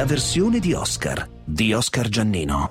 la versione di Oscar Giannino.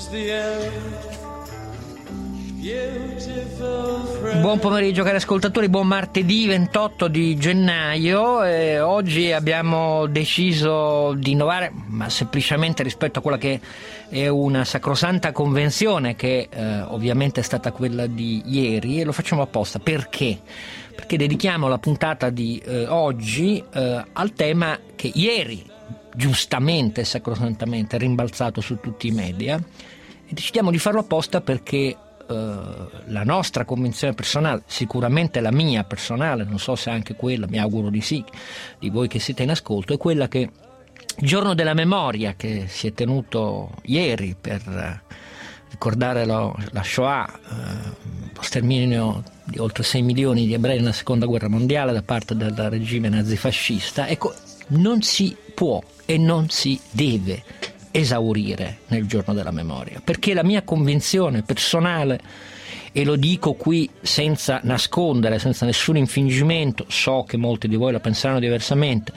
Buon pomeriggio cari ascoltatori, buon martedì 28 di gennaio. Oggi abbiamo deciso di innovare, ma semplicemente rispetto a quella che è una sacrosanta convenzione che ovviamente è stata quella di ieri, e lo facciamo apposta. Perché? Perché dedichiamo la puntata di oggi al tema che ieri giustamente e sacrosantamente è rimbalzato su tutti i media, e decidiamo di farlo apposta perché la nostra convinzione personale, sicuramente la mia personale, non so se anche quella, mi auguro di sì, di voi che siete in ascolto, è quella che il giorno della memoria che si è tenuto ieri per ricordare la Shoah, lo sterminio di oltre 6 milioni di ebrei nella seconda guerra mondiale da parte del regime nazifascista, ecco, non si può e non si deve esaurire nel giorno della memoria, perché la mia convinzione personale, e lo dico qui senza nascondere, senza nessun infingimento, so che molti di voi la penseranno diversamente,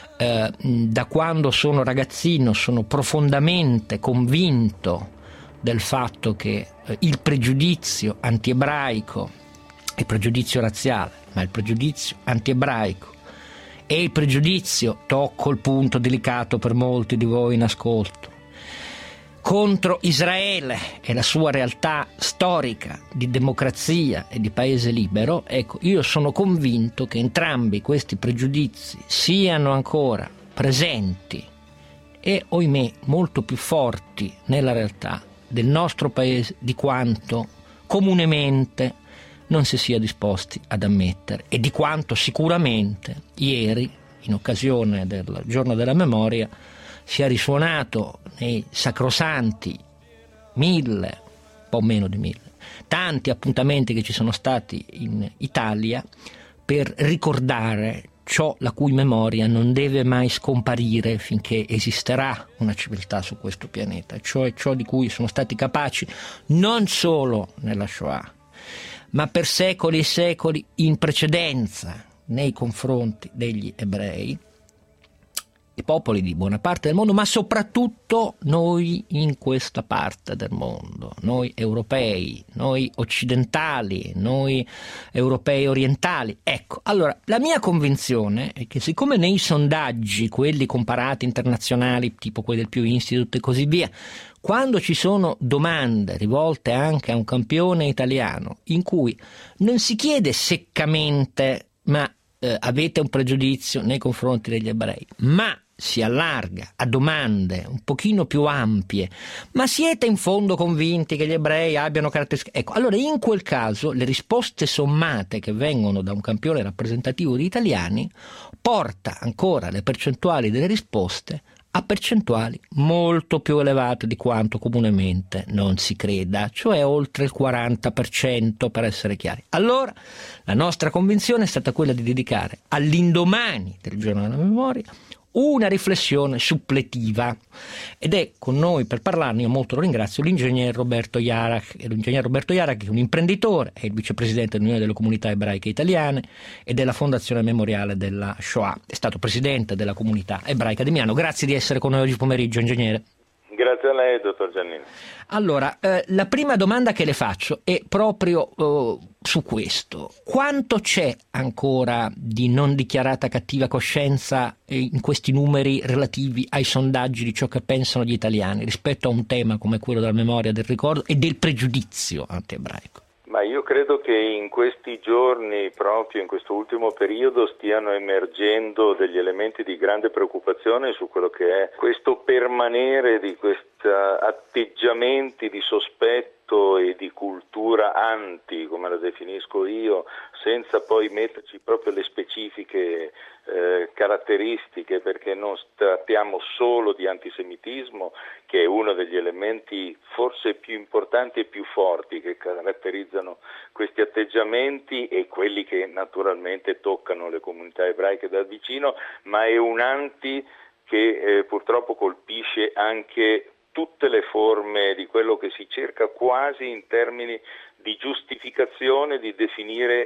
da quando sono ragazzino sono profondamente convinto del fatto che il pregiudizio antiebraico, il pregiudizio razziale, ma il pregiudizio antiebraico e il pregiudizio, tocco il punto delicato per molti di voi in ascolto, contro Israele e la sua realtà storica di democrazia e di paese libero, ecco, io sono convinto che entrambi questi pregiudizi siano ancora presenti e, ohimè, molto più forti nella realtà del nostro paese di quanto comunemente non si sia disposti ad ammettere, e di quanto sicuramente ieri, in occasione del giorno della memoria, sia risuonato nei sacrosanti 1000, un po' meno di 1000, tanti appuntamenti che ci sono stati in Italia per ricordare ciò la cui memoria non deve mai scomparire finché esisterà una civiltà su questo pianeta, cioè ciò di cui sono stati capaci non solo nella Shoah, ma per secoli e secoli in precedenza nei confronti degli ebrei, i popoli di buona parte del mondo, ma soprattutto noi in questa parte del mondo, noi europei, noi occidentali, noi europei orientali. Ecco, allora, la mia convinzione è che siccome nei sondaggi, quelli comparati internazionali, tipo quelli del Pew Institute e così via, quando ci sono domande rivolte anche a un campione italiano in cui non si chiede seccamente ma avete un pregiudizio nei confronti degli ebrei, ma si allarga a domande un pochino più ampie, ma siete in fondo convinti che gli ebrei abbiano caratteristiche? Ecco, allora in quel caso le risposte sommate che vengono da un campione rappresentativo di italiani porta ancora le percentuali delle risposte a percentuali molto più elevate di quanto comunemente non si creda, cioè oltre il 40% per essere chiari. Allora la nostra convinzione è stata quella di dedicare all'indomani del giorno della memoria una riflessione suppletiva, ed è con noi per parlarne, io molto lo ringrazio, l'ingegner Roberto Jarach. E l'ingegner Roberto Jarach è un imprenditore, è il vicepresidente dell'Unione delle Comunità Ebraiche Italiane e della Fondazione Memoriale della Shoah, è stato presidente della Comunità Ebraica di Milano. Grazie di essere con noi oggi pomeriggio, ingegnere. Grazie a lei, dottor Giannini. Allora, la prima domanda che le faccio è proprio su questo. Quanto c'è ancora di non dichiarata cattiva coscienza in questi numeri relativi ai sondaggi di ciò che pensano gli italiani rispetto a un tema come quello della memoria, del ricordo e del pregiudizio antiebraico? Ma io credo che in questi giorni, proprio in questo ultimo periodo, stiano emergendo degli elementi di grande preoccupazione su quello che è questo permanere di questi atteggiamenti di sospetto e di cultura anti, come la definisco io, senza poi metterci proprio le specifiche caratteristiche, perché non trattiamo solo di antisemitismo, che è uno degli elementi forse più importanti e più forti che caratterizzano questi atteggiamenti e quelli che naturalmente toccano le comunità ebraiche da vicino, ma è un anti che purtroppo colpisce anche tutte le forme di quello che si cerca quasi in termini di giustificazione di definire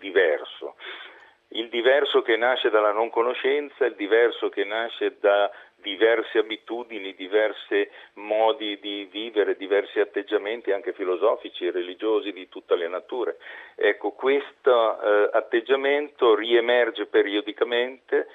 antidiverso. Il diverso che nasce dalla non conoscenza, il diverso che nasce da diverse abitudini, diversi modi di vivere, diversi atteggiamenti anche filosofici e religiosi di tutte le nature. Ecco, questo atteggiamento riemerge periodicamente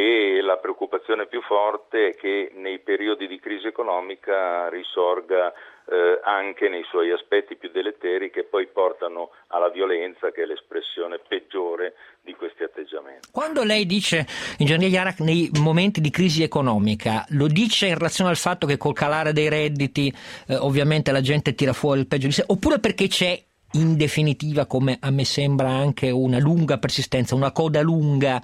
e la preoccupazione più forte è che nei periodi di crisi economica risorga anche nei suoi aspetti più deleteri, che poi portano alla violenza, che è l'espressione peggiore di questi atteggiamenti. Quando lei dice, ingegnere Jarak, nei momenti di crisi economica, lo dice in relazione al fatto che col calare dei redditi ovviamente la gente tira fuori il peggio di sé, oppure perché c'è in definitiva, come a me sembra, anche una lunga persistenza, una coda lunga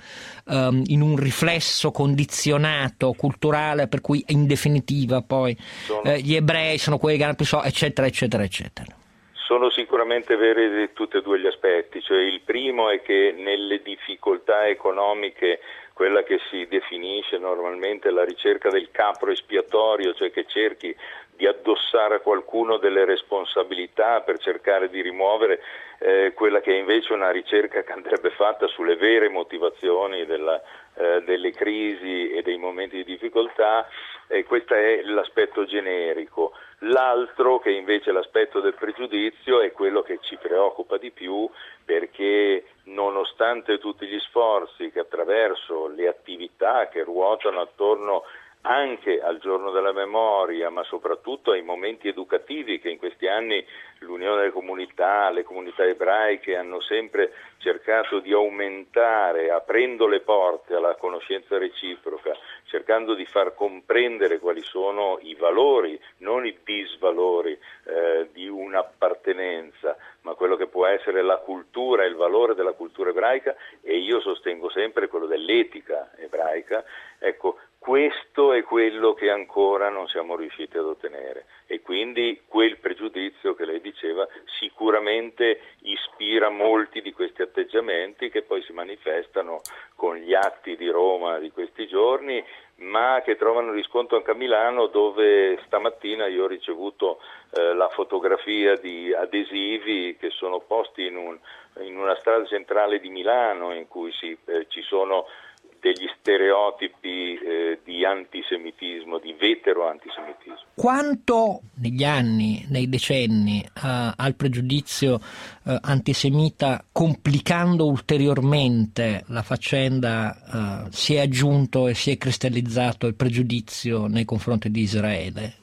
in un riflesso condizionato culturale, per cui in definitiva poi gli ebrei sono quelli che hanno più soldi, eccetera eccetera eccetera? Sono sicuramente veri tutti e due gli aspetti, cioè il primo è che nelle difficoltà economiche quella che si definisce normalmente la ricerca del capro espiatorio, cioè che cerchi di addossare a qualcuno delle responsabilità per cercare di rimuovere quella che è invece una ricerca che andrebbe fatta sulle vere motivazioni delle crisi e dei momenti di difficoltà, questo è l'aspetto generico. L'altro, che invece è l'aspetto del pregiudizio, è quello che ci preoccupa di più, perché nonostante tutti gli sforzi che attraverso le attività che ruotano attorno anche al giorno della memoria, ma soprattutto ai momenti educativi che in questi anni l'Unione delle Comunità, le comunità ebraiche hanno sempre cercato di aumentare, aprendo le porte alla conoscenza reciproca, cercando di far comprendere quali sono i valori, non i disvalori di un'appartenenza, ma quello che può essere la cultura e il valore della cultura ebraica, e io sostengo sempre quello dell'etica ebraica. Ecco, questo è quello che ancora non siamo riusciti ad ottenere, e quindi quel pregiudizio che lei diceva sicuramente ispira molti di questi atteggiamenti, che poi si manifestano con gli atti di Roma di questi giorni, ma che trovano riscontro anche a Milano, dove stamattina io ho ricevuto la fotografia di adesivi che sono posti in una strada centrale di Milano, in cui ci sono degli stereotipi di antisemitismo, di vetero antisemitismo. Quanto negli anni, nei decenni, al pregiudizio antisemita, complicando ulteriormente la faccenda, si è aggiunto e si è cristallizzato il pregiudizio nei confronti di Israele,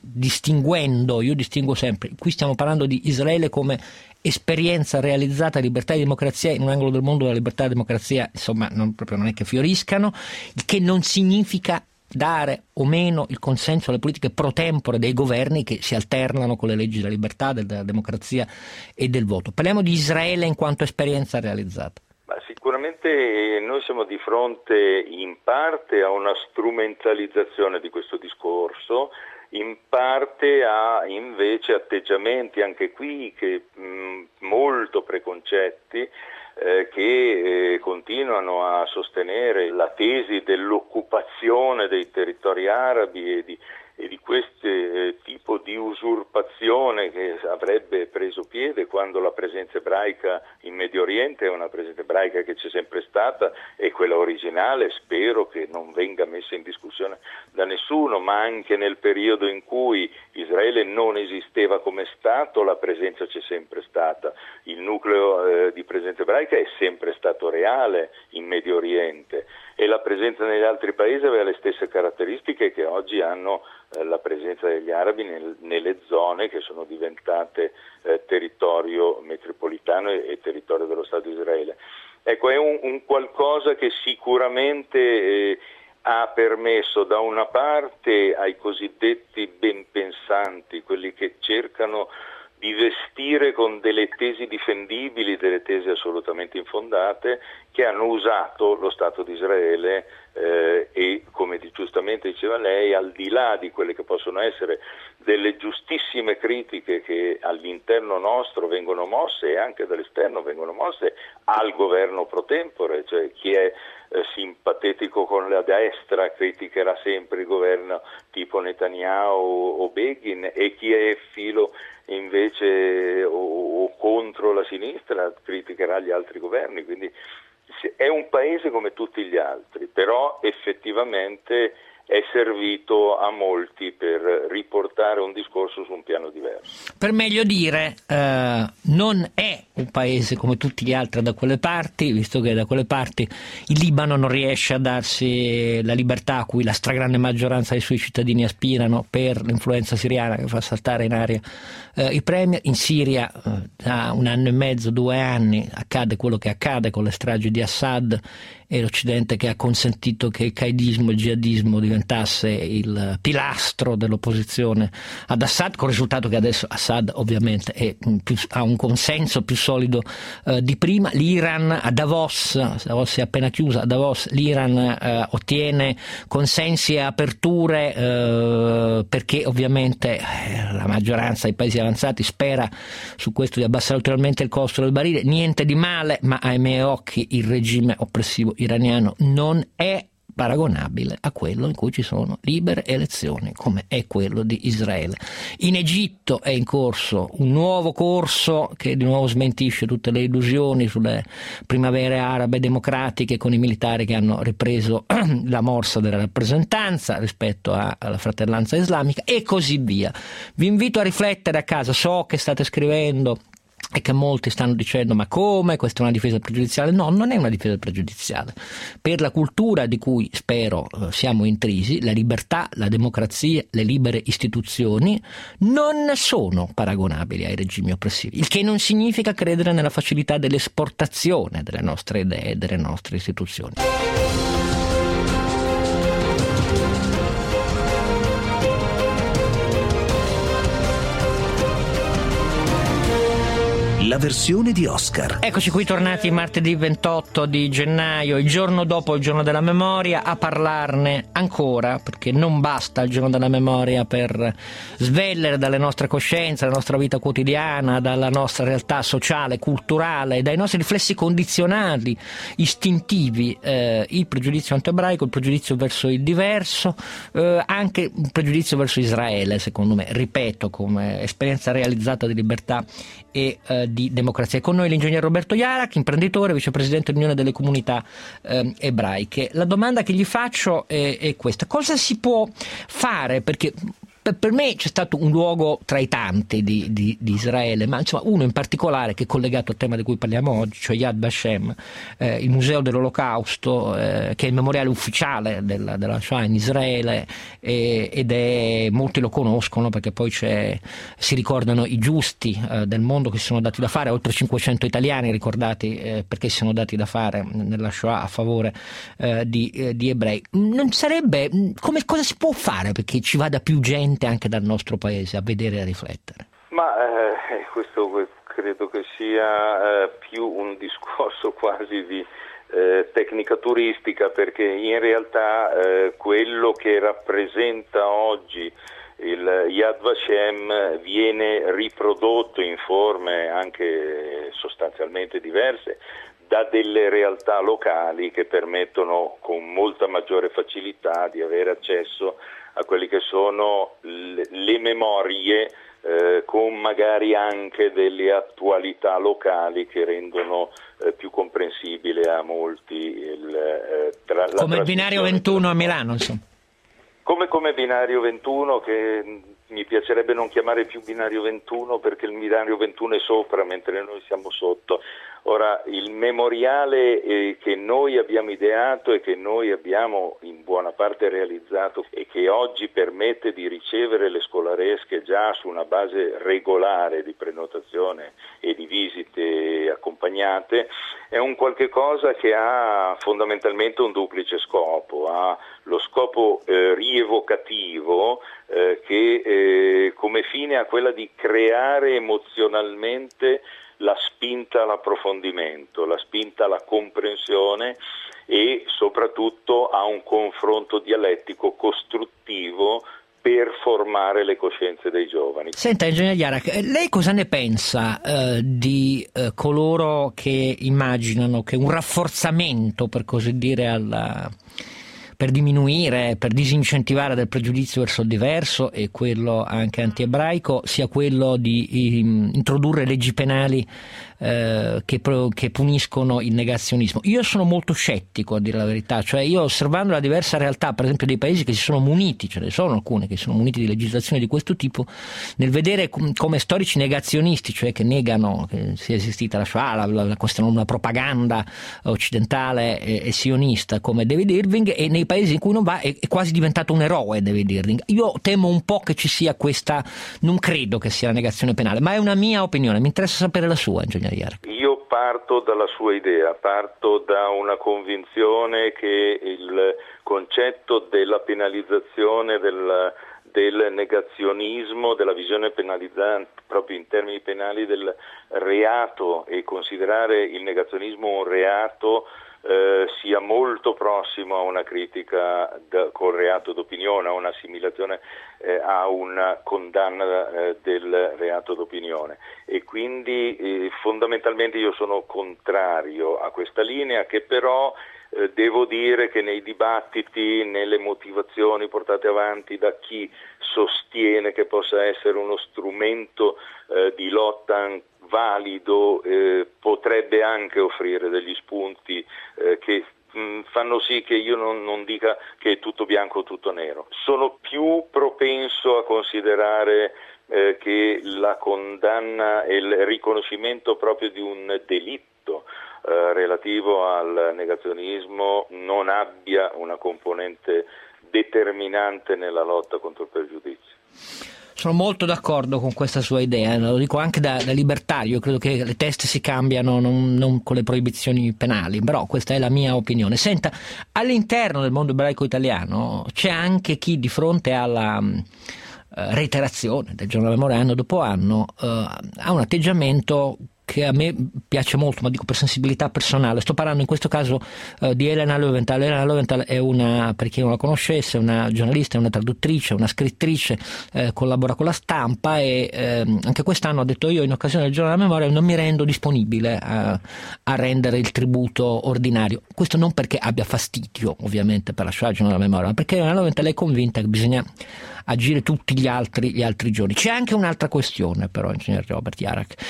io distingo sempre, qui stiamo parlando di Israele come esperienza realizzata di libertà e democrazia in un angolo del mondo. La libertà e la democrazia, insomma, non è che fioriscano, il che non significa dare o meno il consenso alle politiche pro tempore dei governi che si alternano con le leggi della libertà, della democrazia e del voto. Parliamo di Israele in quanto esperienza realizzata. Ma sicuramente noi siamo di fronte in parte a una strumentalizzazione di questo discorso, in parte a invece atteggiamenti anche qui che molto preconcetti che continuano a sostenere la tesi dell'occupazione dei territori arabi e di questo tipo di usurpazione che avrebbe preso piede quando la presenza ebraica in Medio Oriente è una presenza ebraica che c'è sempre stata, e quella originale spero che non venga messa in discussione da nessuno, ma anche nel periodo in cui Israele non esisteva come Stato la presenza c'è sempre stata, il nucleo di presenza ebraica è sempre stato reale in Medio Oriente, e la presenza negli altri paesi aveva le stesse caratteristiche che oggi hanno la presenza degli arabi nelle zone che sono diventate territorio metropolitano e territorio dello Stato di Israele. Ecco, è un qualcosa che sicuramente ha permesso da una parte ai cosiddetti benpensanti, quelli che cercano di vestire con delle tesi difendibili, delle tesi assolutamente infondate, che hanno usato lo Stato di Israele e, come giustamente diceva lei, al di là di quelle che possono essere delle giustissime critiche che all'interno nostro vengono mosse e anche dall'esterno vengono mosse al governo pro tempore, cioè chi è simpatetico con la destra criticherà sempre il governo tipo Netanyahu o Begin, e chi è filo invece o contro la sinistra criticherà gli altri governi. Quindi è un paese come tutti gli altri, però effettivamente è servito a molti per riportare un discorso su un piano diverso. Per meglio dire, non è un paese come tutti gli altri da quelle parti, visto che da quelle parti il Libano non riesce a darsi la libertà a cui la stragrande maggioranza dei suoi cittadini aspirano per l'influenza siriana che fa saltare in aria i premier. In Siria da 1 anno e mezzo, 2 anni accade quello che accade con le stragi di Assad, e l'Occidente che ha consentito che il qaedismo, il jihadismo diventasse il pilastro dell'opposizione ad Assad, con il risultato che adesso Assad ovviamente ha un consenso più solido di prima. L'Iran a Davos è appena chiusa, a Davos l'Iran ottiene consensi e aperture perché ovviamente la maggioranza dei paesi avanzati spera su questo di abbassare ulteriormente il costo del barile. Niente di male, ma ai miei occhi il regime oppressivo iraniano non è paragonabile a quello in cui ci sono libere elezioni come è quello di Israele. In Egitto è in corso un nuovo corso che di nuovo smentisce tutte le illusioni sulle primavere arabe democratiche, con i militari che hanno ripreso la morsa della rappresentanza rispetto alla fratellanza islamica e così via. Vi invito a riflettere a casa, so che state scrivendo e che molti stanno dicendo ma come, questa è una difesa pregiudiziale. No, non è una difesa pregiudiziale. Per la cultura di cui spero siamo intrisi, la libertà, la democrazia, le libere istituzioni non sono paragonabili ai regimi oppressivi, il che non significa credere nella facilità dell'esportazione delle nostre idee e delle nostre istituzioni. La versione di Oscar. Eccoci qui tornati martedì 28 di gennaio, il giorno dopo il giorno della memoria, a parlarne ancora, perché non basta il giorno della memoria per svellere dalle nostre coscienze, dalla nostra vita quotidiana, dalla nostra realtà sociale, culturale, dai nostri riflessi condizionali, istintivi, il pregiudizio antiebraico, il pregiudizio verso il diverso, anche il pregiudizio verso Israele, secondo me, ripeto, come esperienza realizzata di libertà e di democrazia. Con noi l'ingegnere Roberto Jarac, imprenditore, vicepresidente dell'Unione delle Comunità Ebraiche. La domanda che gli faccio è questa: cosa si può fare? Perché per me c'è stato un luogo tra i tanti di Israele, ma insomma uno in particolare che è collegato al tema di cui parliamo oggi, cioè Yad Vashem, il museo dell'Olocausto, che è il memoriale ufficiale della Shoah in Israele, molti lo conoscono perché poi si ricordano i giusti del mondo che si sono dati da fare, oltre 500 italiani ricordati perché si sono dati da fare nella Shoah a favore di ebrei. Non sarebbe, cosa si può fare perché ci vada più gente anche dal nostro paese a vedere e a riflettere? Ma questo credo che sia più un discorso quasi di tecnica turistica, perché in realtà quello che rappresenta oggi il Yad Vashem viene riprodotto in forme anche sostanzialmente diverse da delle realtà locali che permettono con molta maggiore facilità di avere accesso a quelli che sono le memorie con magari anche delle attualità locali che rendono più comprensibile a molti come il binario 21 a Milano, insomma. Come binario 21, che mi piacerebbe non chiamare più binario 21 perché il binario 21 è sopra mentre noi siamo sotto. Ora, il memoriale che noi abbiamo ideato e che noi abbiamo in buona parte realizzato e che oggi permette di ricevere le scolaresche già su una base regolare di prenotazione e di visite accompagnate, è un qualche cosa che ha fondamentalmente un duplice scopo. Ha lo scopo rievocativo che come fine ha quella di creare emozionalmente la spinta all'approfondimento, la spinta alla comprensione e soprattutto a un confronto dialettico costruttivo per formare le coscienze dei giovani. Senta, ingegnere Jarac, lei cosa ne pensa di coloro che immaginano che un rafforzamento, per così dire, per diminuire, per disincentivare del pregiudizio verso il diverso e quello anche antiebraico, sia quello di introdurre leggi penali che puniscono il negazionismo. Io sono molto scettico, a dire la verità, cioè io, osservando la diversa realtà per esempio dei paesi che si sono muniti, ce ne sono alcune che si sono muniti di legislazioni di questo tipo, nel vedere come storici negazionisti, cioè che negano che sia esistita la Shoah, questa è una propaganda occidentale e sionista come David Irving, e nei paesi in cui non va è quasi diventato un eroe David Irving. Io temo un po' che ci sia questa, non credo che sia la negazione penale, ma è una mia opinione, mi interessa sapere la sua, ingegnere Jarak. Io parto dalla sua idea, parto da una convinzione che il concetto della penalizzazione del negazionismo, della visione penalizzante proprio in termini penali del reato, e considerare il negazionismo un reato sia molto prossimo a una critica col reato d'opinione, a un'assimilazione a una condanna del reato d'opinione, e quindi fondamentalmente io sono contrario a questa linea, che però devo dire che nei dibattiti, nelle motivazioni portate avanti da chi sostiene che possa essere uno strumento di lotta valido, potrebbe anche offrire degli spunti che fanno sì che io non dica che è tutto bianco o tutto nero. Sono più propenso a considerare che la condanna e il riconoscimento proprio di un delitto relativo al negazionismo non abbia una componente determinante nella lotta contro il pregiudizio. Sono molto d'accordo con questa sua idea, lo dico anche da libertario, credo che le teste si cambiano non con le proibizioni penali, però questa è la mia opinione. Senta, all'interno del mondo ebraico italiano c'è anche chi di fronte alla reiterazione del giorno della memoria anno dopo anno ha un atteggiamento che a me piace molto, ma dico per sensibilità personale. Sto parlando in questo caso di Elena Löwenthal. Elena Löwenthal è una, per chi non la conoscesse, una giornalista, una traduttrice, una scrittrice, collabora con la Stampa e anche quest'anno ha detto: io in occasione del giorno della memoria non mi rendo disponibile a rendere il tributo ordinario. Questo non perché abbia fastidio ovviamente per la Shoah, il giorno della memoria, ma perché Elena Löwenthal è convinta che bisogna agire tutti gli altri giorni. C'è anche un'altra questione però, ingegnere Roberto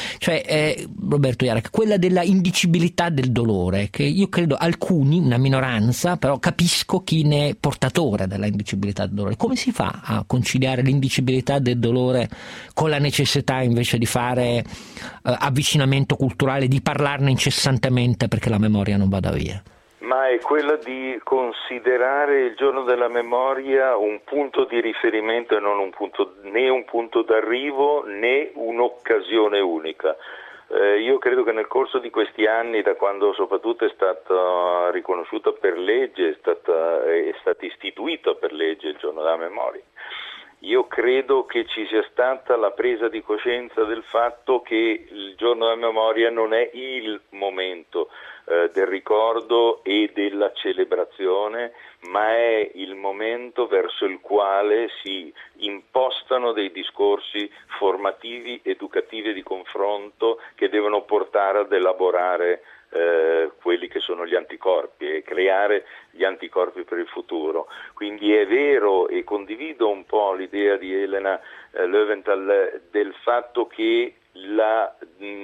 Jarak, quella della indicibilità del dolore, che io credo alcuni, una minoranza, però capisco chi ne è portatore della indicibilità del dolore. Come si fa a conciliare l'indicibilità del dolore con la necessità invece di fare avvicinamento culturale, di parlarne incessantemente perché la memoria non vada via? Ma è quella di considerare il giorno della memoria un punto di riferimento e non né un punto d'arrivo né un'occasione unica. Io credo che nel corso di questi anni, da quando soprattutto è stata riconosciuta per legge, è stato istituito per legge il giorno della memoria, io credo che ci sia stata la presa di coscienza del fatto che il giorno della memoria non è il momento del ricordo e della celebrazione, ma è il momento verso il quale si impostano dei discorsi formativi, educativi e di confronto che devono portare ad elaborare quelli che sono gli anticorpi e creare gli anticorpi per il futuro. Quindi è vero, e condivido un po' l'idea di Elena Löwenthal del fatto che la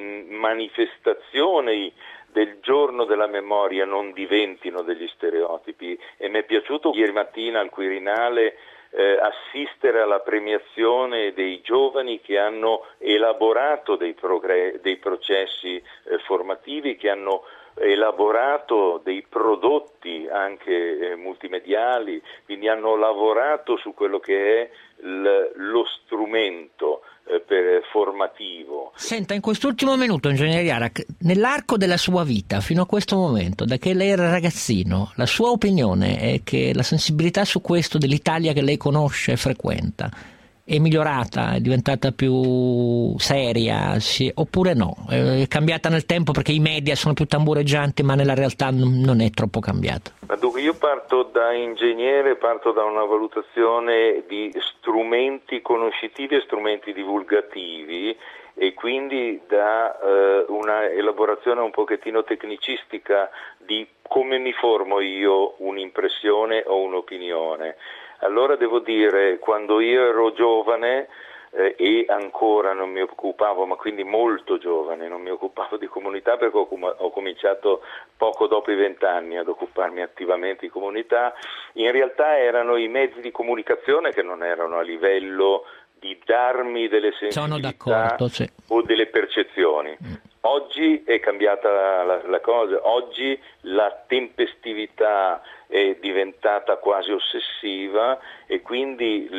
manifestazione del giorno della memoria non diventino degli stereotipi, e mi è piaciuto ieri mattina al Quirinale assistere alla premiazione dei giovani che hanno elaborato dei processi formativi, che hanno elaborato dei prodotti anche multimediali, quindi hanno lavorato su quello che è lo strumento formativo. Senta, in quest'ultimo minuto, ingegnere Jarak, nell'arco della sua vita fino a questo momento, da che lei era ragazzino, la sua opinione è che la sensibilità su questo dell'Italia che lei conosce e frequenta è migliorata, è diventata più seria, oppure no? È cambiata nel tempo perché i media sono più tambureggianti, ma nella realtà non è troppo cambiata? Dunque, io parto da ingegnere, parto da una valutazione di strumenti conoscitivi e strumenti divulgativi, e quindi da una elaborazione un pochettino tecnicistica di come mi formo io un'impressione o un'opinione. Allora devo dire, quando io ero giovane e ancora non mi occupavo, ma quindi molto giovane, non mi occupavo di comunità perché ho cominciato poco dopo i 20 anni ad occuparmi attivamente di comunità. In realtà erano i mezzi di comunicazione che non erano a livello di darmi delle sensibilità o delle percezioni. Oggi è cambiata la cosa, oggi la tempestività è diventata quasi ossessiva e quindi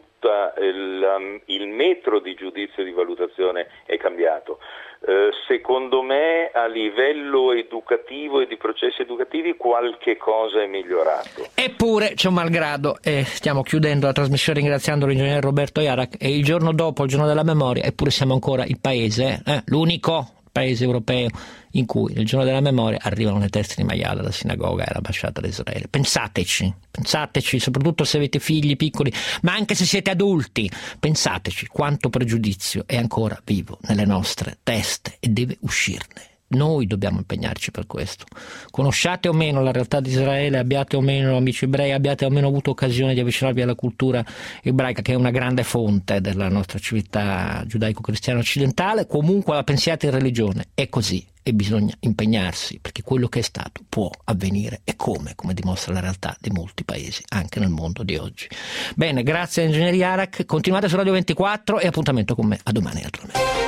il metro di giudizio e di valutazione è cambiato. Secondo me a livello educativo e di processi educativi qualche cosa è migliorato. Eppure, ciò malgrado, stiamo chiudendo la trasmissione ringraziando l'ingegnere Roberto Jarak, e il giorno dopo, il giorno della memoria, eppure siamo ancora il paese, l'unico paese europeo in cui nel giorno della memoria arrivano le teste di maiale dalla sinagoga e all'ambasciata d'Israele. Pensateci, soprattutto se avete figli piccoli, ma anche se siete adulti, pensateci quanto pregiudizio è ancora vivo nelle nostre teste e deve uscirne. Noi dobbiamo impegnarci per questo. Conosciate o meno la realtà di Israele, abbiate o meno amici ebrei, abbiate o meno avuto occasione di avvicinarvi alla cultura ebraica, che è una grande fonte della nostra civiltà giudaico-cristiana occidentale, comunque la pensiate in religione, è così e bisogna impegnarsi, perché quello che è stato può avvenire e come dimostra la realtà di molti paesi, anche nel mondo di oggi. Bene, grazie all'ingegnere Jarak, continuate su Radio 24 e appuntamento con me a domani naturalmente.